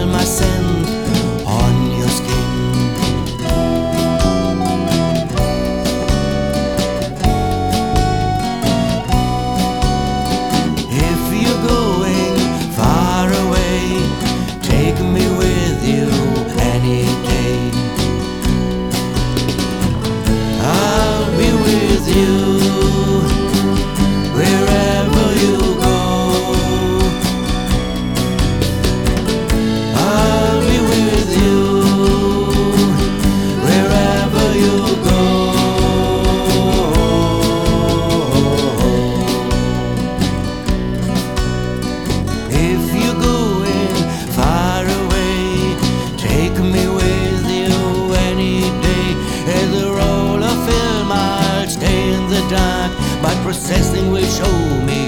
smell my scent on your skin. If you're going far away, take me with you any day. I'll be with you wherever you go. I'll be with you wherever you go. If you're going far away, take me with you any day. As a roll of film, I'll stay in the dark, but processing will show me